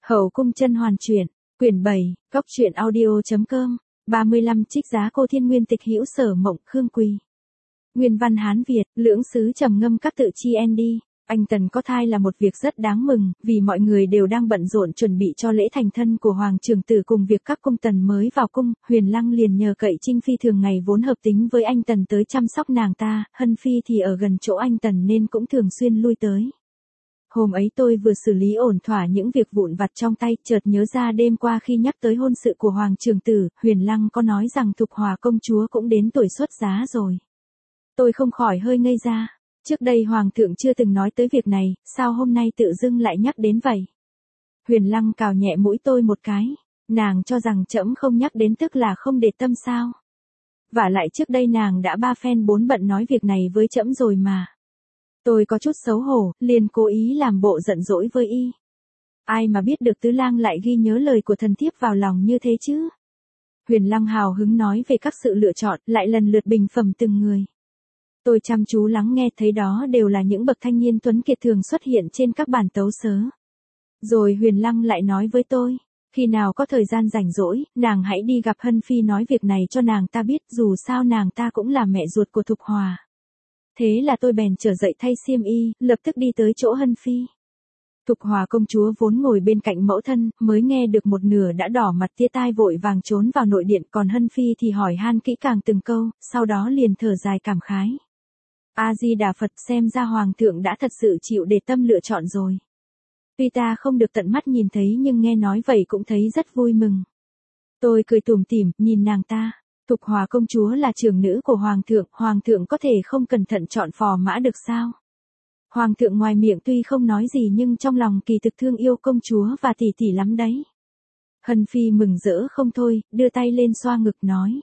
Hậu cung甄hoàn truyện, quyển 7, góc truyện audio.com, 35 trích giá cô thiên nguyên tịch hữu Sở Mộng Khương Quỳ. Nguyên văn Hán Việt, lưỡng xứ trầm ngâm các tự chi en đi. Anh Tần có thai là một việc rất đáng mừng, vì mọi người đều đang bận rộn chuẩn bị cho lễ thành thân của Hoàng trưởng tử cùng việc các cung tần mới vào cung. Huyền Lăng liền nhờ cậy Trinh Phi thường ngày vốn hợp tính với anh Tần tới chăm sóc nàng ta, Hân Phi thì ở gần chỗ anh Tần nên cũng thường xuyên lui tới. Hôm ấy tôi vừa xử lý ổn thỏa những việc vụn vặt trong tay, chợt nhớ ra đêm qua khi nhắc tới hôn sự của Hoàng trưởng tử, Huyền Lăng có nói rằng Thục Hòa công chúa cũng đến tuổi xuất giá rồi. Tôi không khỏi hơi ngây ra. Trước đây Hoàng thượng chưa từng nói tới việc này, sao hôm nay tự dưng lại nhắc đến vậy? Huyền Lăng cào nhẹ mũi tôi một cái. Nàng cho rằng trẫm không nhắc đến tức là không để tâm sao? Vả lại trước đây nàng đã 3 phen 4 bận nói việc này với trẫm rồi mà. Tôi có chút xấu hổ, liền cố ý làm bộ giận dỗi với y. Ai mà biết được tứ lang lại ghi nhớ lời của thần thiếp vào lòng như thế chứ? Huyền Lăng hào hứng nói về các sự lựa chọn, lại lần lượt bình phẩm từng người. Tôi chăm chú lắng nghe, thấy đó đều là những bậc thanh niên tuấn kiệt thường xuất hiện trên các bản tấu sớ. Rồi Huyền Lăng lại nói với tôi, khi nào có thời gian rảnh rỗi, nàng hãy đi gặp Hân Phi nói việc này cho nàng ta biết, dù sao nàng ta cũng là mẹ ruột của Thục Hòa. Thế là tôi bèn trở dậy thay xiêm y, lập tức đi tới chỗ Hân Phi. Thục Hòa công chúa vốn ngồi bên cạnh mẫu thân, mới nghe được một nửa đã đỏ mặt tía tai vội vàng trốn vào nội điện, còn Hân Phi thì hỏi han kỹ càng từng câu, sau đó liền thở dài cảm khái. A-di-đà Phật, xem ra Hoàng thượng đã thật sự chịu để tâm lựa chọn rồi. Tuy ta không được tận mắt nhìn thấy nhưng nghe nói vậy cũng thấy rất vui mừng. Tôi cười tủm tỉm, nhìn nàng ta. Thục Hòa công chúa là trưởng nữ của Hoàng thượng có thể không cẩn thận chọn phò mã được sao? Hoàng thượng ngoài miệng tuy không nói gì nhưng trong lòng kỳ thực thương yêu công chúa và tỷ tỷ lắm đấy. Hân Phi mừng rỡ không thôi, đưa tay lên xoa ngực nói.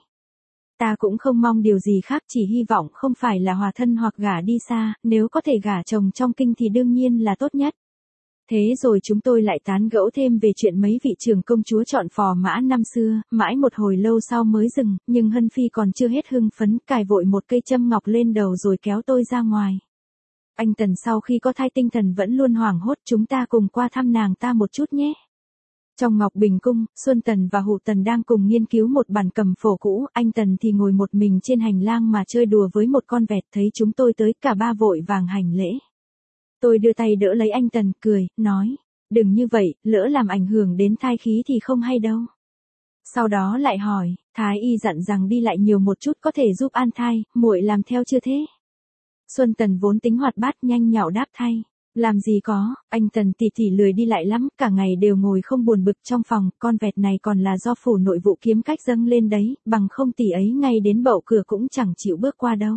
Ta cũng không mong điều gì khác, chỉ hy vọng không phải là hòa thân hoặc gả đi xa, nếu có thể gả chồng trong kinh thì đương nhiên là tốt nhất. Thế rồi chúng tôi lại tán gẫu thêm về chuyện mấy vị trưởng công chúa chọn phò mã năm xưa, mãi một hồi lâu sau mới dừng, nhưng Hân Phi còn chưa hết hưng phấn, cài vội một cây châm ngọc lên đầu rồi kéo tôi ra ngoài. Anh Tần sau khi có thai tinh thần vẫn luôn hoảng hốt, chúng ta cùng qua thăm nàng ta một chút nhé. Trong Ngọc Bình Cung, Xuân Tần và Hụ Tần đang cùng nghiên cứu một bản cầm phổ cũ, anh Tần thì ngồi một mình trên hành lang mà chơi đùa với một con vẹt, thấy chúng tôi tới cả ba vội vàng hành lễ. Tôi đưa tay đỡ lấy anh Tần, cười, nói, đừng như vậy, lỡ làm ảnh hưởng đến thai khí thì không hay đâu. Sau đó lại hỏi, Thái y dặn rằng đi lại nhiều một chút có thể giúp an thai, muội làm theo chưa thế? Xuân Tần vốn tính hoạt bát nhanh nhảu đáp thay. Làm gì có, anh Tần tỷ lười đi lại lắm, cả ngày đều ngồi không buồn bực trong phòng, con vẹt này còn là do phủ nội vụ kiếm cách dâng lên đấy, bằng không tỷ ấy ngay đến bậu cửa cũng chẳng chịu bước qua đâu.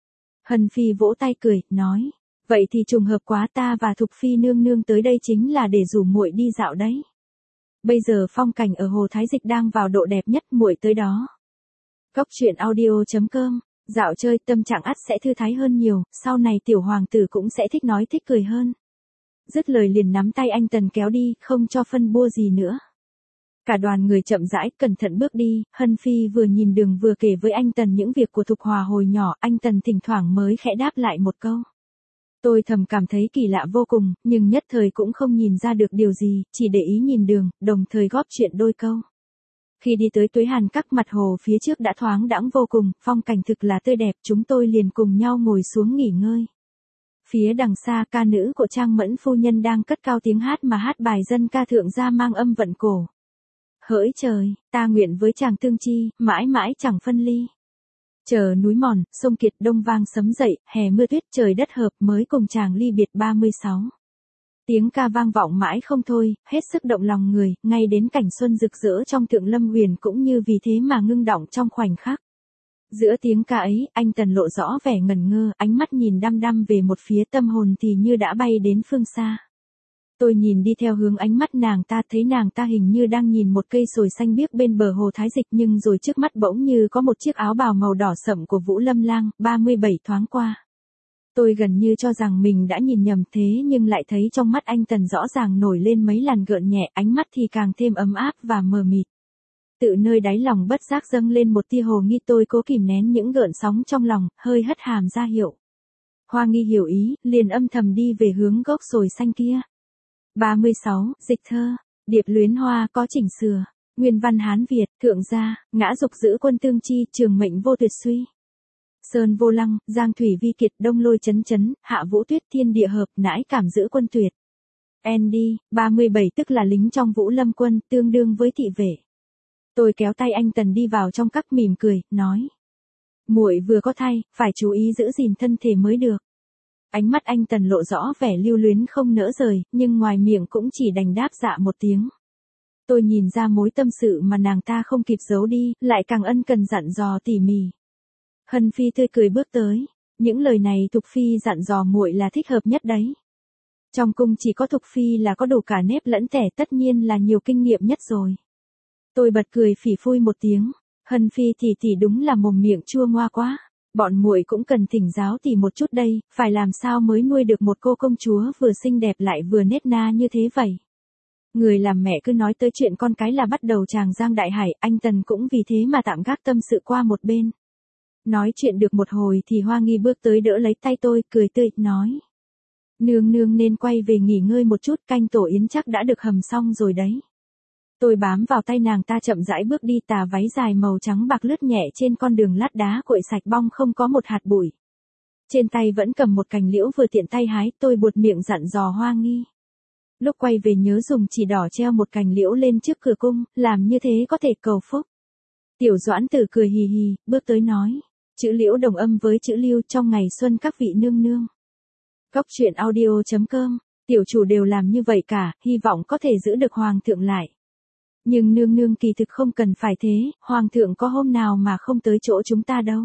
Hân Phi vỗ tay cười, nói, vậy thì trùng hợp quá, ta và Thục Phi nương nương tới đây chính là để rủ muội đi dạo đấy. Bây giờ phong cảnh ở Hồ Thái Dịch đang vào độ đẹp nhất, muội tới đó. Góc truyện audio.com. Dạo chơi tâm trạng ắt sẽ thư thái hơn nhiều, sau này tiểu hoàng tử cũng sẽ thích nói thích cười hơn. Dứt lời liền nắm tay anh Tần kéo đi, không cho phân bua gì nữa. Cả đoàn người chậm rãi, cẩn thận bước đi, Hân Phi vừa nhìn đường vừa kể với anh Tần những việc của Thục Hòa hồi nhỏ, anh Tần thỉnh thoảng mới khẽ đáp lại một câu. Tôi thầm cảm thấy kỳ lạ vô cùng, nhưng nhất thời cũng không nhìn ra được điều gì, chỉ để ý nhìn đường, đồng thời góp chuyện đôi câu. Khi đi tới Tuế Hàn Các, mặt hồ phía trước đã thoáng đãng vô cùng, phong cảnh thực là tươi đẹp, chúng tôi liền cùng nhau ngồi xuống nghỉ ngơi. Phía đằng xa, ca nữ của Trang Mẫn phu nhân đang cất cao tiếng hát mà hát bài dân ca thượng gia mang âm vận cổ. Hỡi trời, ta nguyện với chàng tương chi, mãi mãi chẳng phân ly. Chờ núi mòn, sông kiệt đông vang sấm dậy, hè mưa tuyết trời đất hợp mới cùng chàng ly biệt 36. Tiếng ca vang vọng mãi không thôi, hết sức động lòng người, ngay đến cảnh xuân rực rỡ trong Thượng Lâm Huyền cũng như vì thế mà ngưng động trong khoảnh khắc. Giữa tiếng ca ấy, anh Tần lộ rõ vẻ ngẩn ngơ, ánh mắt nhìn đăm đăm về một phía, tâm hồn thì như đã bay đến phương xa. Tôi nhìn đi theo hướng ánh mắt nàng ta, thấy nàng ta hình như đang nhìn một cây sồi xanh biếc bên bờ Hồ Thái Dịch, nhưng rồi trước mắt bỗng như có một chiếc áo bào màu đỏ sậm của Vũ Lâm Lang, 37 thoáng qua. Tôi gần như cho rằng mình đã nhìn nhầm, thế nhưng lại thấy trong mắt anh Tần rõ ràng nổi lên mấy làn gợn nhẹ, ánh mắt thì càng thêm ấm áp và mờ mịt. Tự nơi đáy lòng bất giác dâng lên một tia hồ nghi, tôi cố kìm nén những gợn sóng trong lòng, hơi hất hàm ra hiệu. Hoa Nghi hiểu ý, liền âm thầm đi về hướng gốc sồi xanh kia. 36, dịch thơ. Điệp luyến hoa có chỉnh sửa. Nguyên văn Hán Việt, thượng gia, ngã dục giữ quân tương chi, trường mệnh vô tuyệt suy. Sơn vô lăng, giang thủy vi kiệt, đông lôi chấn chấn, hạ vũ tuyết thiên địa hợp, nãi cảm giữ quân tuyệt. ND, 37 tức là lính trong Vũ Lâm quân, tương đương với thị vệ. Tôi kéo tay anh Tần đi vào trong các mỉm cười, nói. Muội vừa có thai, phải chú ý giữ gìn thân thể mới được. Ánh mắt anh Tần lộ rõ vẻ lưu luyến không nỡ rời, nhưng ngoài miệng cũng chỉ đành đáp dạ một tiếng. Tôi nhìn ra mối tâm sự mà nàng ta không kịp giấu đi, lại càng ân cần dặn dò tỉ mỉ. Hân Phi tươi cười bước tới. Những lời này Thục Phi dặn dò muội là thích hợp nhất đấy. Trong cung chỉ có Thục Phi là có đủ cả nếp lẫn tẻ, tất nhiên là nhiều kinh nghiệm nhất rồi. Tôi bật cười phỉ phui một tiếng. Hân Phi tỷ đúng là mồm miệng chua ngoa quá. Bọn muội cũng cần thỉnh giáo tỷ một chút đây, phải làm sao mới nuôi được một cô công chúa vừa xinh đẹp lại vừa nết na như thế vậy. Người làm mẹ cứ nói tới chuyện con cái là bắt đầu tràng giang đại hải, anh Tần cũng vì thế mà tạm gác tâm sự qua một bên. Nói chuyện được một hồi thì Hoa Nghi bước tới đỡ lấy tay tôi, cười tươi, nói. Nương nương nên quay về nghỉ ngơi một chút, canh tổ yến chắc đã được hầm xong rồi đấy. Tôi bám vào tay nàng ta chậm rãi bước đi, tà váy dài màu trắng bạc lướt nhẹ trên con đường lát đá cội sạch bong không có một hạt bụi. Trên tay vẫn cầm một cành liễu vừa tiện tay hái, tôi buột miệng dặn dò Hoa Nghi. Lúc quay về nhớ dùng chỉ đỏ treo một cành liễu lên trước cửa cung, làm như thế có thể cầu phúc. Tiểu Doãn Tử cười hì hì, bước tới nói. Chữ liễu đồng âm với chữ lưu trong ngày xuân các vị nương nương. Cóc truyện audio.com, tiểu chủ đều làm như vậy cả, hy vọng có thể giữ được hoàng thượng lại. Nhưng nương nương kỳ thực không cần phải thế, hoàng thượng có hôm nào mà không tới chỗ chúng ta đâu.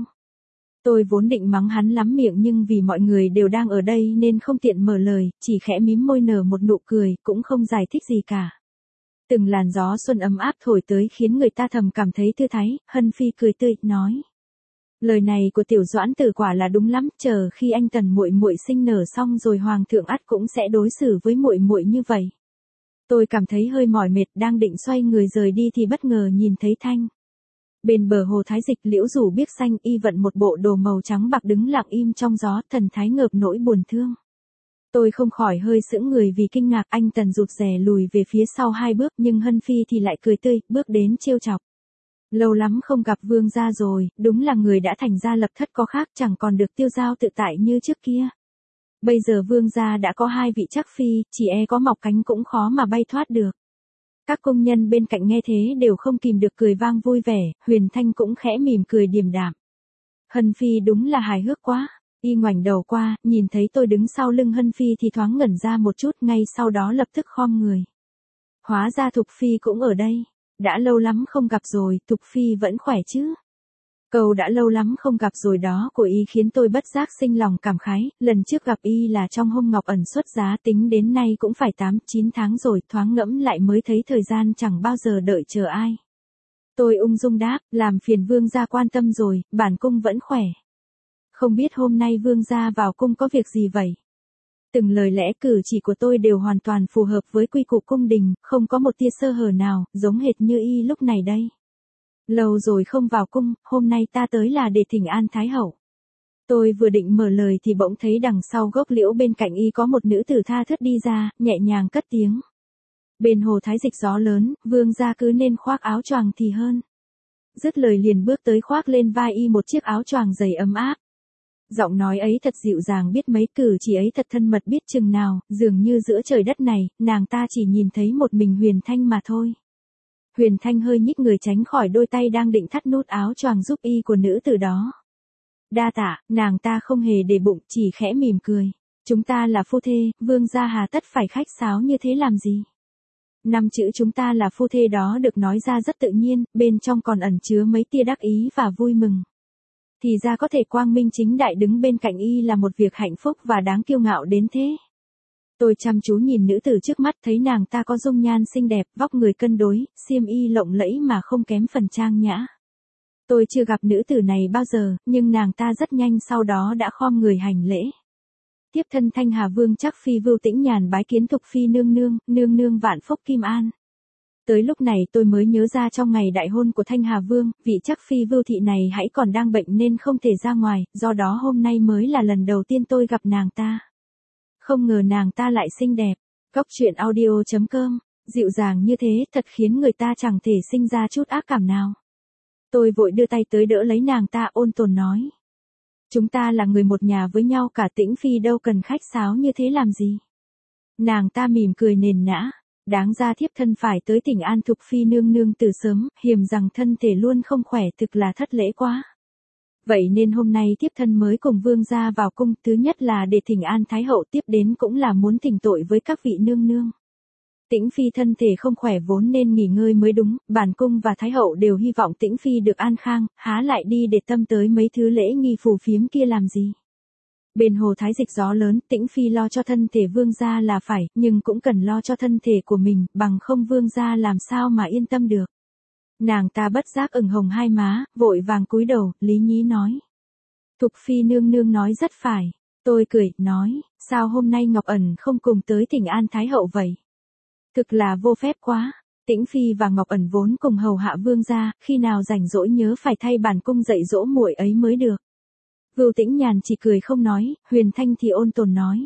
Tôi vốn định mắng hắn lắm miệng nhưng vì mọi người đều đang ở đây nên không tiện mở lời, chỉ khẽ mím môi nở một nụ cười, cũng không giải thích gì cả. Từng làn gió xuân ấm áp thổi tới khiến người ta thầm cảm thấy thư thái, Hân Phi cười tươi, nói. Lời này của Tiểu Doãn Tử quả là đúng lắm, chờ khi anh Tần muội muội sinh nở xong rồi hoàng thượng ắt cũng sẽ đối xử với muội muội như vậy. Tôi cảm thấy hơi mỏi mệt, đang định xoay người rời đi thì bất ngờ nhìn thấy Thanh. Bên bờ hồ Thái Dịch, liễu rủ biếc xanh, y vận một bộ đồ màu trắng bạc đứng lặng im trong gió, thần thái ngợp nỗi buồn thương. Tôi không khỏi hơi sững người vì kinh ngạc, anh Tần rụt rè lùi về phía sau 2 bước, nhưng Hân Phi thì lại cười tươi, bước đến trêu chọc. Lâu lắm không gặp vương gia rồi, đúng là người đã thành gia lập thất có khác, chẳng còn được tiêu dao tự tại như trước kia. Bây giờ vương gia đã có 2 vị trắc phi, chỉ e có mọc cánh cũng khó mà bay thoát được. Các công nhân bên cạnh nghe thế đều không kìm được cười vang vui vẻ, Huyền Thanh cũng khẽ mỉm cười điềm đạm. Hân Phi đúng là hài hước quá. Y ngoảnh đầu qua, nhìn thấy tôi đứng sau lưng Hân Phi thì thoáng ngẩn ra một chút, ngay sau đó lập tức khom người. Hóa ra Thục Phi cũng ở đây. Đã lâu lắm không gặp rồi, Thục Phi vẫn khỏe chứ? Câu đã lâu lắm không gặp rồi đó của y khiến tôi bất giác sinh lòng cảm khái, lần trước gặp y là trong hôm Ngọc Ẩn xuất giá, tính đến nay cũng phải 8-9 tháng rồi, thoáng ngẫm lại mới thấy thời gian chẳng bao giờ đợi chờ ai. Tôi ung dung đáp, làm phiền vương gia quan tâm rồi, bản cung vẫn khỏe. Không biết hôm nay vương gia vào cung có việc gì vậy? Từng lời lẽ cử chỉ của tôi đều hoàn toàn phù hợp với quy củ cung đình, không có một tia sơ hở nào, giống hệt như y lúc này đây. Lâu rồi không vào cung, hôm nay ta tới là để thỉnh an Thái Hậu. Tôi vừa định mở lời thì bỗng thấy đằng sau gốc liễu bên cạnh y có một nữ tử tha thướt đi ra, nhẹ nhàng cất tiếng. Bên hồ Thái Dịch gió lớn, vương gia cứ nên khoác áo choàng thì hơn. Dứt lời liền bước tới khoác lên vai y một chiếc áo choàng dày ấm áp. Giọng nói ấy thật dịu dàng biết mấy, cử chỉ ấy thật thân mật biết chừng nào, dường như giữa trời đất này, nàng ta chỉ nhìn thấy một mình Huyền Thanh mà thôi. Huyền Thanh hơi nhích người tránh khỏi đôi tay đang định thắt nút áo choàng giúp y của nữ tử đó. Đa tạ, nàng ta không hề để bụng, chỉ khẽ mỉm cười. Chúng ta là phu thê, vương gia hà tất phải khách sáo như thế làm gì? 5 chữ chúng ta là phu thê đó được nói ra rất tự nhiên, bên trong còn ẩn chứa mấy tia đắc ý và vui mừng. Thì ra có thể quang minh chính đại đứng bên cạnh y là một việc hạnh phúc và đáng kiêu ngạo đến thế. Tôi chăm chú nhìn nữ tử trước mắt, thấy nàng ta có dung nhan xinh đẹp, vóc người cân đối, xiêm y lộng lẫy mà không kém phần trang nhã. Tôi chưa gặp nữ tử này bao giờ, nhưng nàng ta rất nhanh sau đó đã khom người hành lễ. Tiếp thân Thanh Hà Vương Trắc Phi Vưu Tĩnh Nhàn bái kiến Thục Phi nương nương vạn phúc kim an. Tới lúc này tôi mới nhớ ra trong ngày đại hôn của Thanh Hà Vương, vị Trắc Phi Vưu Thị này hãy còn đang bệnh nên không thể ra ngoài, do đó hôm nay mới là lần đầu tiên tôi gặp nàng ta. Không ngờ nàng ta lại xinh đẹp. Cóc truyện audio.com Dịu dàng như thế thật khiến người ta chẳng thể sinh ra chút ác cảm nào. Tôi vội đưa tay tới đỡ lấy nàng ta, ôn tồn nói. Chúng ta là người một nhà với nhau cả, Tĩnh Phi đâu cần khách sáo như thế làm gì. Nàng ta mỉm cười nền nã. Đáng ra thiếp thân phải tới Thỉnh An Thục Phi nương nương từ sớm, hiềm rằng thân thể luôn không khỏe, thực là thất lễ quá. Vậy nên hôm nay thiếp thân mới cùng vương gia vào cung, thứ nhất là để thỉnh an Thái hậu, tiếp đến cũng là muốn thỉnh tội với các vị nương nương. Tĩnh Phi thân thể không khỏe vốn nên nghỉ ngơi mới đúng, bản cung và Thái hậu đều hy vọng Tĩnh Phi được an khang, há lại đi để tâm tới mấy thứ lễ nghi phù phiếm kia làm gì. Bên hồ thái dịch gió lớn, Tĩnh Phi lo cho thân thể vương gia là phải, nhưng cũng cần lo cho thân thể của mình, bằng không vương gia làm sao mà yên tâm được. Nàng ta bất giác ửng hồng hai má, vội vàng cúi đầu, lý nhí nói. Thục Phi nương nương nói rất phải. Tôi cười, nói, sao hôm nay Ngọc Ẩn không cùng tới thỉnh an Thái hậu vậy? Thực là vô phép quá. Tĩnh Phi và Ngọc Ẩn vốn cùng hầu hạ vương gia, khi nào rảnh rỗi nhớ phải thay bản cung dạy dỗ muội ấy mới được. Vưu Tĩnh Nhàn chỉ cười không nói, Huyền Thanh thì ôn tồn nói.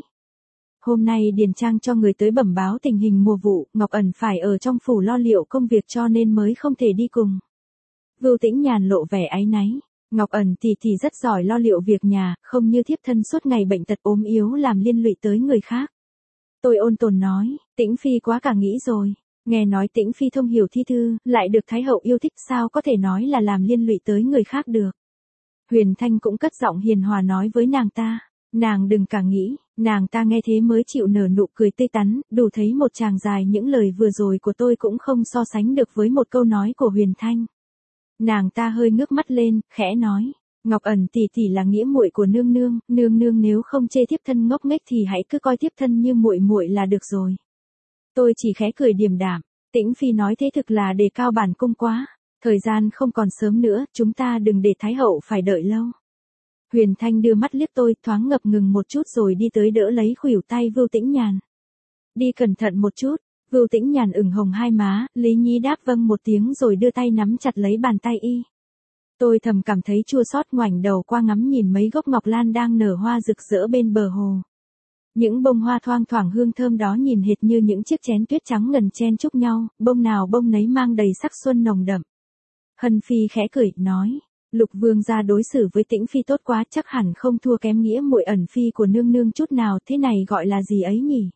Hôm nay Điền Trang cho người tới bẩm báo tình hình mùa vụ, Ngọc Ẩn phải ở trong phủ lo liệu công việc cho nên mới không thể đi cùng. Vưu Tĩnh Nhàn lộ vẻ áy náy. Ngọc Ẩn thì rất giỏi lo liệu việc nhà, không như thiếp thân suốt ngày bệnh tật ốm yếu làm liên lụy tới người khác. Tôi ôn tồn nói, Tĩnh Phi quá cả nghĩ rồi. Nghe nói Tĩnh Phi thông hiểu thi thư, lại được Thái hậu yêu thích, sao có thể nói là làm liên lụy tới người khác được. Huyền Thanh cũng cất giọng hiền hòa nói với nàng ta. Nàng đừng cả nghĩ, nàng ta nghe thế mới chịu nở nụ cười tươi tắn, đủ thấy một tràng dài những lời vừa rồi của tôi cũng không so sánh được với một câu nói của Huyền Thanh. Nàng ta hơi ngước mắt lên, khẽ nói, Ngọc Ẩn tỷ là nghĩa muội của nương nương nếu không chê thiếp thân ngốc nghếch thì hãy cứ coi thiếp thân như muội muội là được rồi. Tôi chỉ khẽ cười điềm đạm, Tĩnh Phi nói thế thực là đề cao bản cung quá, thời gian không còn sớm nữa, chúng ta đừng để Thái hậu phải đợi lâu. Huyền Thanh đưa mắt liếc tôi, thoáng ngập ngừng một chút rồi đi tới đỡ lấy khuỷu tay Vưu Tĩnh Nhàn. Đi cẩn thận một chút. Vưu Tĩnh Nhàn ửng hồng hai má, Lý Nhi đáp vâng một tiếng rồi đưa tay nắm chặt lấy bàn tay y. Tôi thầm cảm thấy chua xót, ngoảnh đầu qua ngắm nhìn mấy gốc ngọc lan đang nở hoa rực rỡ bên bờ hồ. Những bông hoa thoang thoảng hương thơm đó nhìn hệt như những chiếc chén tuyết trắng ngần chen chúc nhau, bông nào bông nấy mang đầy sắc xuân nồng đậm. Hân Phi khẽ cười, nói, Lục vương gia đối xử với Tĩnh Phi tốt quá, chắc hẳn không thua kém nghĩa muội Ẩn Phi của nương nương chút nào, thế này gọi là gì ấy nhỉ?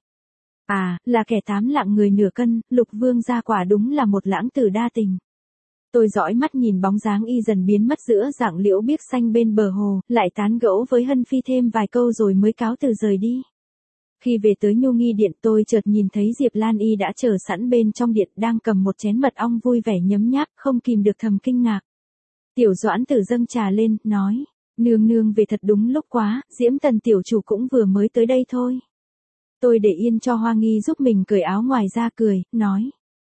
À, là kẻ tám lạng người nửa cân, Lục vương gia quả đúng là một lãng tử đa tình. Tôi dõi mắt nhìn bóng dáng y dần biến mất giữa rặng liễu biếc xanh bên bờ hồ, lại tán gẫu với Hân Phi thêm vài câu rồi mới cáo từ rời đi. Khi về tới Nhu Nghi Điện tôi chợt nhìn thấy Diệp Lan Y đã chờ sẵn bên trong điện, đang cầm một chén mật ong vui vẻ nhấm nháp, không kìm được thầm kinh ngạc. Tiểu Doãn Tử dâng trà lên, nói, nương về thật đúng lúc quá, Diễm Tần tiểu chủ cũng vừa mới tới đây thôi. Tôi để yên cho Hoa Nghi giúp mình cởi áo ngoài ra cười, nói,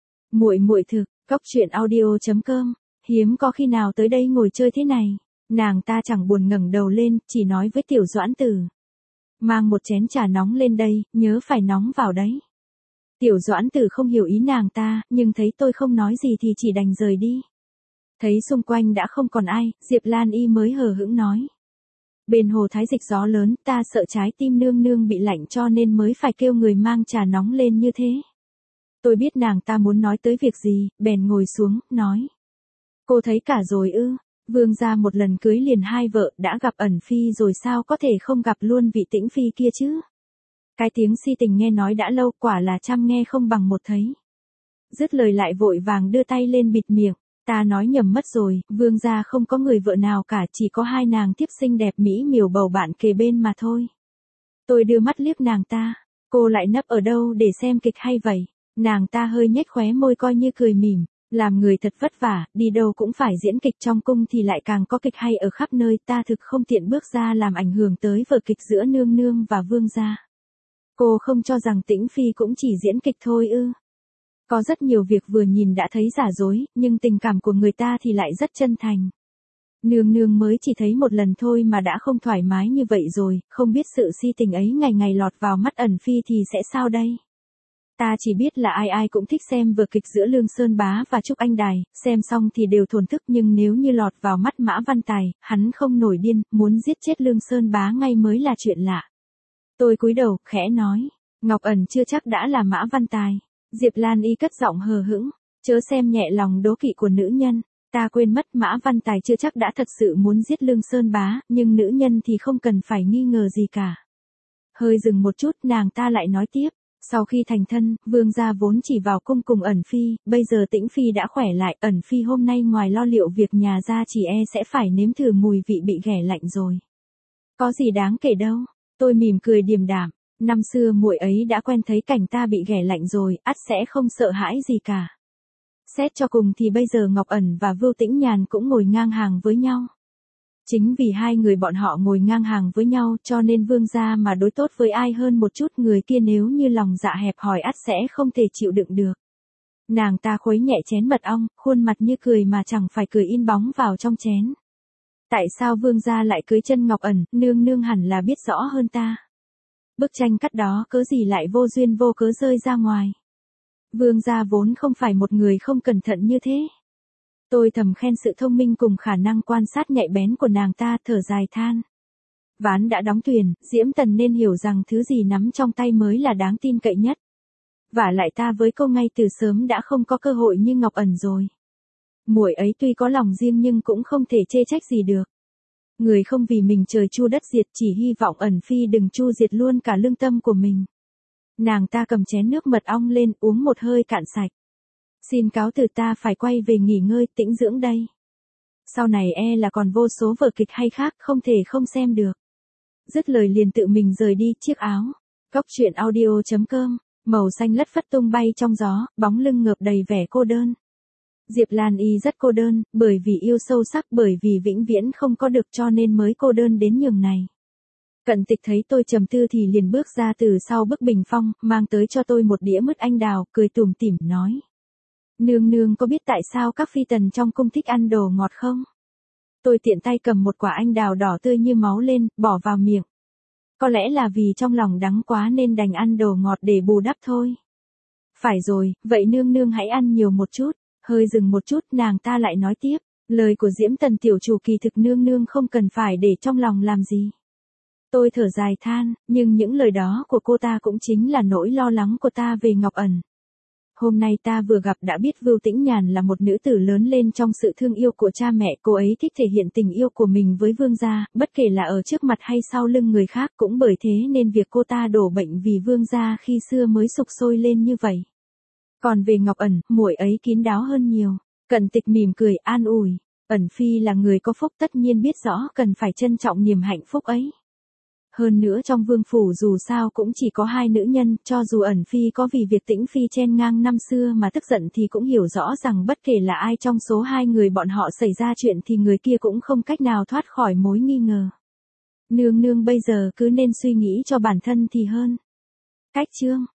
muội thực, cóc truyện audio.com, hiếm có khi nào tới đây ngồi chơi thế này. Nàng ta chẳng buồn ngẩng đầu lên, chỉ nói với Tiểu Doãn Tử, mang một chén trà nóng lên đây, nhớ phải nóng vào đấy. Tiểu Doãn Tử không hiểu ý nàng ta, nhưng thấy tôi không nói gì thì chỉ đành rời đi. Thấy xung quanh đã không còn ai, Diệp Lan Y mới hờ hững nói, bên hồ thái dịch gió lớn, ta sợ trái tim nương bị lạnh cho nên mới phải kêu người mang trà nóng lên như thế. Tôi biết nàng ta muốn nói tới việc gì, bèn ngồi xuống, nói, cô thấy cả rồi ư? Vương gia một lần cưới liền hai vợ, đã gặp Ẩn Phi rồi sao có thể không gặp luôn vị Tĩnh Phi kia chứ? Cái tiếng si tình nghe nói đã lâu, quả là trăm nghe không bằng một thấy. Dứt lời lại vội vàng đưa tay lên bịt miệng. Ta nói nhầm mất rồi, vương gia không có người vợ nào cả, chỉ có hai nàng thiếp xinh đẹp mỹ miều bầu bạn kề bên mà thôi. Tôi đưa mắt liếc nàng ta, cô lại nấp ở đâu để xem kịch hay vậy? Nàng ta hơi nhếch khóe môi coi như cười mỉm, làm người thật vất vả, đi đâu cũng phải diễn kịch, trong cung thì lại càng có kịch hay ở khắp nơi, ta thực không tiện bước ra làm ảnh hưởng tới vở kịch giữa nương và vương gia. Cô không cho rằng Tĩnh Phi cũng chỉ diễn kịch thôi ư? Có rất nhiều việc vừa nhìn đã thấy giả dối, nhưng tình cảm của người ta thì lại rất chân thành. Nương mới chỉ thấy một lần thôi mà đã không thoải mái như vậy rồi, không biết sự si tình ấy ngày ngày lọt vào mắt Ẩn Phi thì sẽ sao đây? Ta chỉ biết là ai cũng thích xem vở kịch giữa Lương Sơn Bá và Trúc Anh Đài, xem xong thì đều thổn thức, nhưng nếu như lọt vào mắt Mã Văn Tài, hắn không nổi điên, muốn giết chết Lương Sơn Bá ngay mới là chuyện lạ. Tôi cúi đầu, khẽ nói, Ngọc Ẩn chưa chắc đã là Mã Văn Tài. Diệp Lan Y cất giọng hờ hững, chớ xem nhẹ lòng đố kỵ của nữ nhân, ta quên mất Mã Văn Tài chưa chắc đã thật sự muốn giết Lương Sơn Bá, nhưng nữ nhân thì không cần phải nghi ngờ gì cả. Hơi dừng một chút, nàng ta lại nói tiếp, sau khi thành thân, Vương gia vốn chỉ vào cung cùng Ẩn Phi, bây giờ Tĩnh Phi đã khỏe lại, Ẩn Phi hôm nay ngoài lo liệu việc nhà ra chỉ sẽ phải nếm thử mùi vị bị ghẻ lạnh rồi. Có gì đáng kể đâu, tôi mỉm cười điềm đạm. Năm xưa muội ấy đã quen thấy cảnh ta bị ghẻ lạnh rồi, ắt sẽ không sợ hãi gì cả. Xét cho cùng thì bây giờ Ngọc Ẩn và Vưu Tĩnh Nhàn cũng ngồi ngang hàng với nhau. Chính vì hai người bọn họ ngồi ngang hàng với nhau cho nên Vương gia mà đối tốt với ai hơn một chút, người kia nếu như lòng dạ hẹp hòi ắt sẽ không thể chịu đựng được. Nàng ta khuấy nhẹ chén mật ong, khuôn mặt như cười mà chẳng phải cười in bóng vào trong chén. Tại sao Vương gia lại cưới chân Ngọc Ẩn, nương nương hẳn là biết rõ hơn ta. Bức tranh cắt đó cớ gì lại vô duyên vô cớ rơi ra ngoài. Vương gia vốn không phải một người không cẩn thận như thế. Tôi thầm khen sự thông minh cùng khả năng quan sát nhạy bén của nàng ta, thở dài than. Ván đã đóng thuyền, Diễm Tần nên hiểu rằng thứ gì nắm trong tay mới là đáng tin cậy nhất. Vả lại ta với cô ngay từ sớm đã không có cơ hội như Ngọc Ẩn rồi. Muội ấy tuy có lòng riêng nhưng cũng không thể chê trách gì được. Người không vì mình trời chu đất diệt, chỉ hy vọng Ẩn Phi đừng chu diệt luôn cả lương tâm của mình. Nàng ta cầm chén nước mật ong lên, uống một hơi cạn sạch. Xin cáo từ, ta phải quay về nghỉ ngơi tĩnh dưỡng đây. Sau này là còn vô số vở kịch hay khác không thể không xem được. Dứt lời liền tự mình rời đi. Chiếc áo. Góc truyện audio.com. Màu xanh lất phất tung bay trong gió, bóng lưng ngợp đầy vẻ cô đơn. Diệp Lan Y rất cô đơn, bởi vì yêu sâu sắc, bởi vì vĩnh viễn không có được cho nên mới cô đơn đến nhường này. Cận Tịch thấy tôi trầm tư thì liền bước ra từ sau bức bình phong, mang tới cho tôi một đĩa mứt anh đào, cười tủm tỉm nói. Nương nương có biết tại sao các phi tần trong cung thích ăn đồ ngọt không? Tôi tiện tay cầm một quả anh đào đỏ tươi như máu lên, bỏ vào miệng. Có lẽ là vì trong lòng đắng quá nên đành ăn đồ ngọt để bù đắp thôi. Phải rồi, vậy nương nương hãy ăn nhiều một chút. Hơi dừng một chút, nàng ta lại nói tiếp, lời của Diễm Tần tiểu chủ kỳ thực nương nương không cần phải để trong lòng làm gì. Tôi thở dài than, nhưng những lời đó của cô ta cũng chính là nỗi lo lắng của ta về Ngọc Ẩn. Hôm nay ta vừa gặp đã biết Vưu Tĩnh Nhàn là một nữ tử lớn lên trong sự thương yêu của cha mẹ, cô ấy thích thể hiện tình yêu của mình với vương gia, bất kể là ở trước mặt hay sau lưng người khác, cũng bởi thế nên việc cô ta đổ bệnh vì vương gia khi xưa mới sục sôi lên như vậy. Còn về Ngọc Ẩn, muội ấy kín đáo hơn nhiều. Cận Tịch mỉm cười an ủi, Ẩn Phi là người có phúc tất nhiên biết rõ cần phải trân trọng niềm hạnh phúc ấy. Hơn nữa trong vương phủ dù sao cũng chỉ có hai nữ nhân, cho dù Ẩn Phi có vì việc Tĩnh Phi chen ngang năm xưa mà tức giận thì cũng hiểu rõ rằng bất kể là ai trong số hai người bọn họ xảy ra chuyện thì người kia cũng không cách nào thoát khỏi mối nghi ngờ. Nương nương bây giờ cứ nên suy nghĩ cho bản thân thì hơn. Cách chương